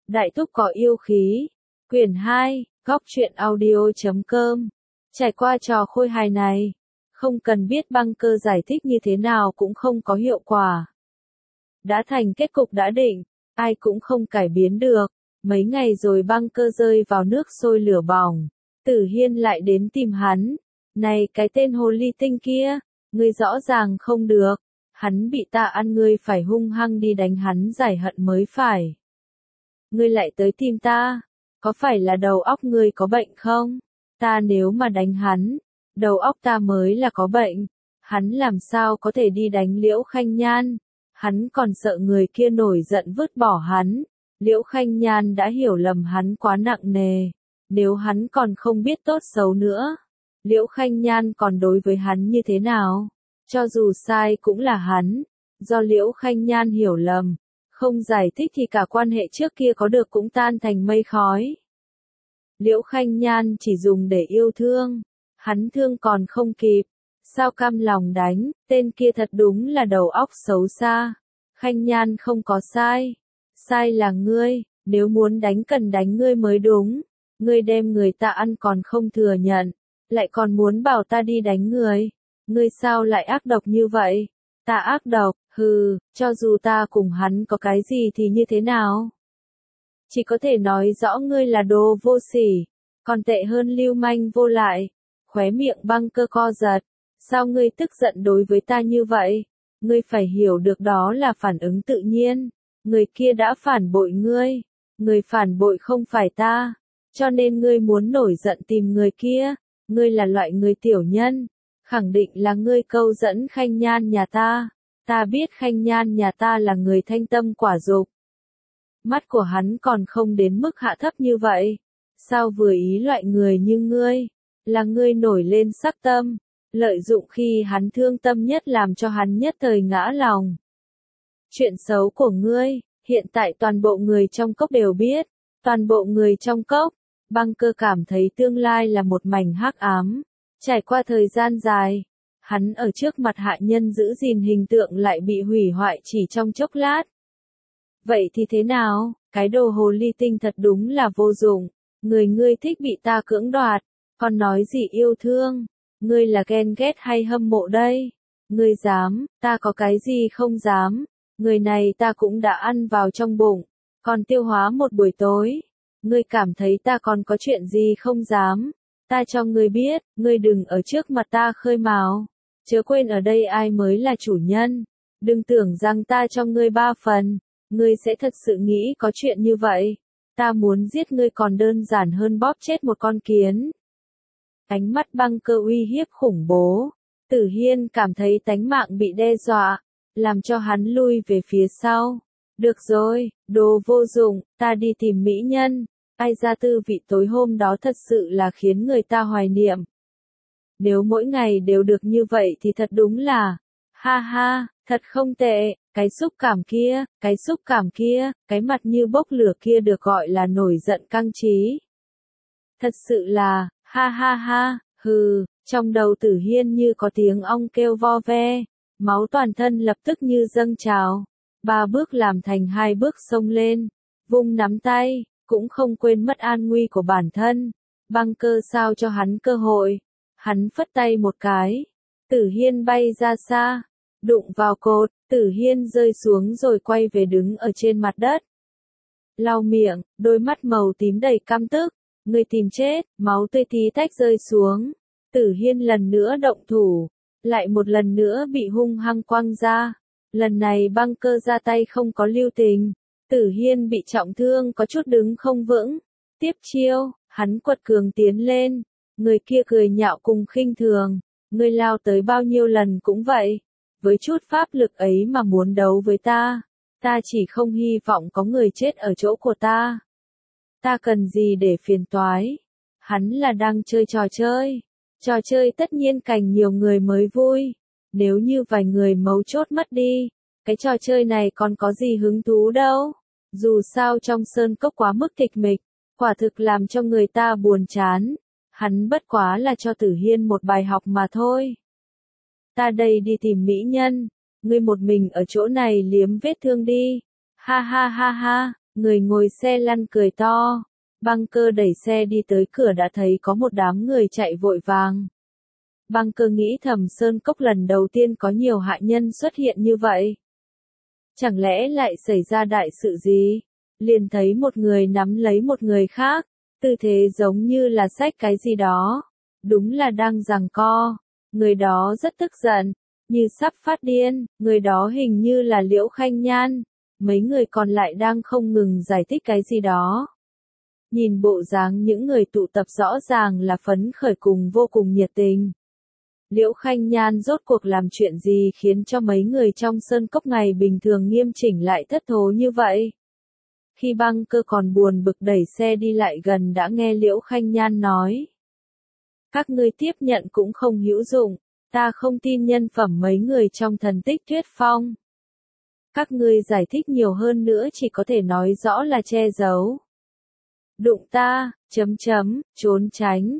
Đại thúc có yêu khí. Quyển 2, góc truyện audio.com. Trải qua trò khôi hài này, không cần biết băng cơ giải thích như thế nào cũng không có hiệu quả. Đã thành kết cục đã định, ai cũng không cải biến được. Mấy ngày rồi băng cơ rơi vào nước sôi lửa bỏng. Tử Hiên lại đến tìm hắn. Này cái tên hồ ly tinh kia, ngươi rõ ràng không được. Hắn bị ta ăn, ngươi phải hung hăng đi đánh hắn giải hận mới phải. Ngươi lại tới tìm ta, có phải là đầu óc ngươi có bệnh không? Ta nếu mà đánh hắn, đầu óc ta mới là có bệnh. Hắn làm sao có thể đi đánh Liễu Khanh Nhan? Hắn còn sợ người kia nổi giận vứt bỏ hắn. Liễu Khanh Nhan đã hiểu lầm hắn quá nặng nề. Nếu hắn còn không biết tốt xấu nữa, Liễu Khanh Nhan còn đối với hắn như thế nào? Cho dù sai cũng là hắn. Do Liễu Khanh Nhan hiểu lầm, không giải thích thì cả quan hệ trước kia có được cũng tan thành mây khói. Liễu Khanh Nhan chỉ dùng để yêu thương, hắn thương còn không kịp, sao cam lòng đánh, tên kia thật đúng là đầu óc xấu xa. Khanh Nhan không có sai, sai là ngươi, nếu muốn đánh cần đánh ngươi mới đúng. Ngươi đem người ta ăn còn không thừa nhận, lại còn muốn bảo ta đi đánh người. Ngươi sao lại ác độc như vậy? Ta ác độc, hừ, cho dù ta cùng hắn có cái gì thì như thế nào? Chỉ có thể nói rõ ngươi là đồ vô sỉ, còn tệ hơn lưu manh vô lại. Khóe miệng băng cơ co giật. Sao ngươi tức giận đối với ta như vậy? Ngươi phải hiểu được đó là phản ứng tự nhiên. Người kia đã phản bội ngươi. Người phản bội không phải ta. Cho nên ngươi muốn nổi giận tìm người kia. Ngươi là loại người tiểu nhân. Khẳng định là ngươi câu dẫn Khanh Nhan nhà ta. Ta biết Khanh Nhan nhà ta là người thanh tâm quả dục. Mắt của hắn còn không đến mức hạ thấp như vậy. Sao vừa ý loại người như ngươi? Là ngươi nổi lên sắc tâm, lợi dụng khi hắn thương tâm nhất làm cho hắn nhất thời ngã lòng. Chuyện xấu của ngươi, hiện tại toàn bộ người trong cốc đều biết. Toàn bộ người trong cốc, băng cơ cảm thấy tương lai là một mảnh hắc ám. Trải qua thời gian dài, hắn ở trước mặt hạ nhân giữ gìn hình tượng lại bị hủy hoại chỉ trong chốc lát. Vậy thì thế nào, cái đồ hồ ly tinh thật đúng là vô dụng. Người ngươi thích bị ta cưỡng đoạt, còn nói gì yêu thương. Ngươi là ghen ghét hay hâm mộ đây? Ngươi dám, ta có cái gì không dám. Người này ta cũng đã ăn vào trong bụng, còn tiêu hóa một buổi tối. Ngươi cảm thấy ta còn có chuyện gì không dám. Ta cho ngươi biết, ngươi đừng ở trước mặt ta khơi mào. Chớ quên ở đây ai mới là chủ nhân. Đừng tưởng rằng ta cho ngươi 3 phần, ngươi sẽ thật sự nghĩ có chuyện như vậy. Ta muốn giết ngươi còn đơn giản hơn bóp chết một con kiến. Ánh mắt băng cơ uy hiếp khủng bố. Tử Hiên cảm thấy tánh mạng bị đe dọa, làm cho hắn lui về phía sau. Được rồi, đồ vô dụng, ta đi tìm mỹ nhân. Ai ra tư vị tối hôm đó thật sự là khiến người ta hoài niệm. Nếu mỗi ngày đều được như vậy thì thật đúng là, ha ha, thật không tệ. Cái xúc cảm kia, cái xúc cảm kia, cái mặt như bốc lửa kia được gọi là nổi giận căng trí. Thật sự là, ha ha ha, hừ, trong đầu Tử Hiên như có tiếng ong kêu vo ve, máu toàn thân lập tức như dâng trào. 3 bước làm thành 2 bước xông lên, vung nắm tay, cũng không quên mất an nguy của bản thân. Băng cơ sao cho hắn cơ hội, hắn phất tay một cái, Tử Hiên bay ra xa, đụng vào cột, Tử Hiên rơi xuống rồi quay về đứng ở trên mặt đất. Lau miệng, đôi mắt màu tím đầy căm tức. Ngươi tìm chết, máu tươi tí tách rơi xuống. Tử Hiên lần nữa động thủ, lại một lần nữa bị hung hăng quăng ra. Lần này băng cơ ra tay không có lưu tình. Tử Hiên bị trọng thương có chút đứng không vững. Tiếp chiêu, hắn quật cường tiến lên. Người kia cười nhạo cùng khinh thường. Ngươi lao tới bao nhiêu lần cũng vậy. Với chút pháp lực ấy mà muốn đấu với ta. Ta chỉ không hy vọng có người chết ở chỗ của ta. Ta cần gì để phiền toái? Hắn là đang chơi trò chơi. Trò chơi tất nhiên càng nhiều người mới vui. Nếu như vài người mấu chốt mất đi, cái trò chơi này còn có gì hứng thú đâu. Dù sao trong sơn cốc quá mức kịch mịch, quả thực làm cho người ta buồn chán. Hắn bất quá là cho Tử Hiên một bài học mà thôi. Ta đây đi tìm mỹ nhân, ngươi một mình ở chỗ này liếm vết thương đi. Ha ha ha ha, Người ngồi xe lăn cười to. Băng cơ đẩy xe đi tới cửa đã thấy có một đám người chạy vội vàng. Băng cơ nghĩ thầm Sơn Cốc lần đầu tiên có nhiều hạ nhân xuất hiện như vậy. Chẳng lẽ lại xảy ra đại sự gì? Liền thấy một người nắm lấy một người khác, tư thế giống như là xách cái gì đó. Đúng là đang giằng co. Người đó rất tức giận, như sắp phát điên, người đó hình như là Liễu Khanh Nhan. Mấy người còn lại đang không ngừng giải thích cái gì đó. Nhìn bộ dáng những người tụ tập rõ ràng là phấn khởi cùng vô cùng nhiệt tình. Liễu Khanh Nhan rốt cuộc làm chuyện gì khiến cho mấy người trong Sơn Cốc ngày bình thường nghiêm chỉnh lại thất thố như vậy? Khi Băng Cơ còn buồn bực đẩy xe đi lại gần đã nghe Liễu Khanh Nhan nói. Các ngươi tiếp nhận cũng không hữu dụng, ta không tin nhân phẩm mấy người trong thần tích Tuyết Phong. Các ngươi giải thích nhiều hơn nữa chỉ có thể nói rõ là che giấu. Đụng ta, trốn tránh,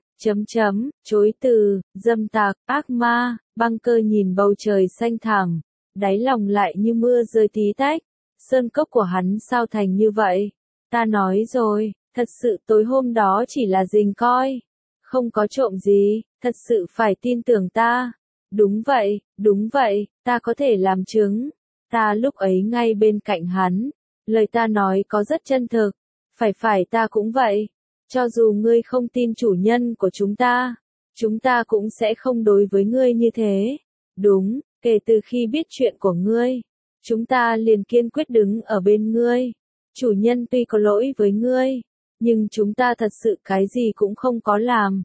chối từ, dâm tặc, ác ma. Băng Cơ nhìn bầu trời xanh thẳm, đáy lòng lại như mưa rơi tí tách. Sơn Cốc của hắn sao thành như vậy? Ta nói rồi, thật sự tối hôm đó chỉ là rình coi. Không có trộm gì, thật sự phải tin tưởng ta. Đúng vậy, ta có thể làm chứng. Ta lúc ấy ngay bên cạnh hắn. Lời ta nói có rất chân thực. Phải ta cũng vậy. Cho dù ngươi không tin chủ nhân của chúng ta cũng sẽ không đối với ngươi như thế. Đúng, kể từ khi biết chuyện của ngươi, chúng ta liền kiên quyết đứng ở bên ngươi. Chủ nhân tuy có lỗi với ngươi, nhưng chúng ta thật sự cái gì cũng không có làm.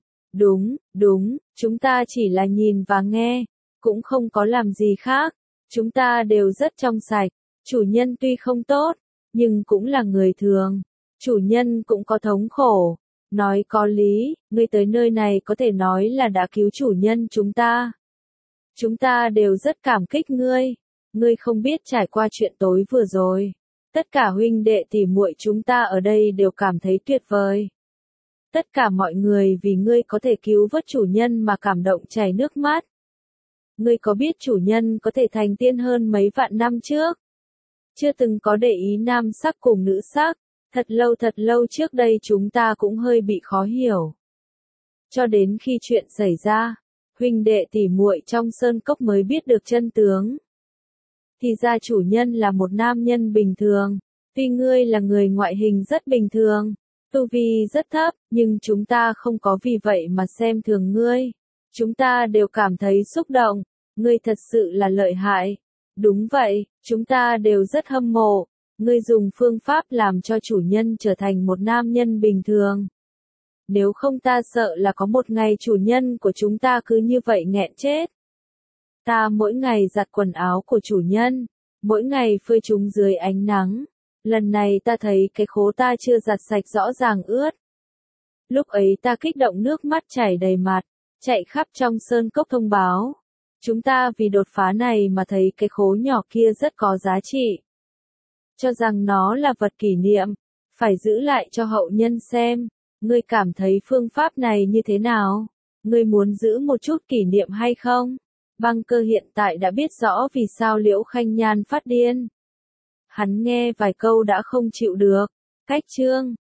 Đúng, chúng ta chỉ là nhìn và nghe, cũng không có làm gì khác. Chúng ta đều rất trong sạch. Chủ nhân tuy không tốt, nhưng cũng là người thường. Chủ nhân cũng có thống khổ. Nói có lý, ngươi tới nơi này có thể nói là đã cứu chủ nhân chúng ta. Chúng ta đều rất cảm kích ngươi. Ngươi không biết trải qua chuyện tối vừa rồi. Tất cả huynh đệ tỷ muội chúng ta ở đây đều cảm thấy tuyệt vời. Tất cả mọi người vì ngươi có thể cứu vớt chủ nhân mà cảm động chảy nước mắt. Ngươi có biết chủ nhân có thể thành tiên hơn mấy vạn năm trước? Chưa từng có để ý nam sắc cùng nữ sắc. Thật lâu trước đây chúng ta cũng hơi bị khó hiểu. Cho đến khi chuyện xảy ra, huynh đệ tỷ muội trong Sơn Cốc mới biết được chân tướng. Thì ra chủ nhân là một nam nhân bình thường, tuy ngươi là người ngoại hình rất bình thường, tu vi rất thấp, nhưng chúng ta không có vì vậy mà xem thường ngươi. Chúng ta đều cảm thấy xúc động, ngươi thật sự là lợi hại. Đúng vậy, chúng ta đều rất hâm mộ. Ngươi dùng phương pháp làm cho chủ nhân trở thành một nam nhân bình thường. Nếu không ta sợ là có một ngày chủ nhân của chúng ta cứ như vậy nghẹn chết. Ta mỗi ngày giặt quần áo của chủ nhân, mỗi ngày phơi chúng dưới ánh nắng. Lần này ta thấy cái khố ta chưa giặt sạch rõ ràng ướt. Lúc ấy ta kích động nước mắt chảy đầy mặt, chạy khắp trong Sơn Cốc thông báo. Chúng ta vì đột phá này mà thấy cái khố nhỏ kia rất có giá trị. Cho rằng nó là vật kỷ niệm, phải giữ lại cho hậu nhân xem. Ngươi cảm thấy phương pháp này như thế nào? Ngươi muốn giữ một chút kỷ niệm hay không? Băng Cơ hiện tại đã biết rõ vì sao Liễu Khanh Nhan phát điên. Hắn nghe vài câu đã không chịu được. Cách chương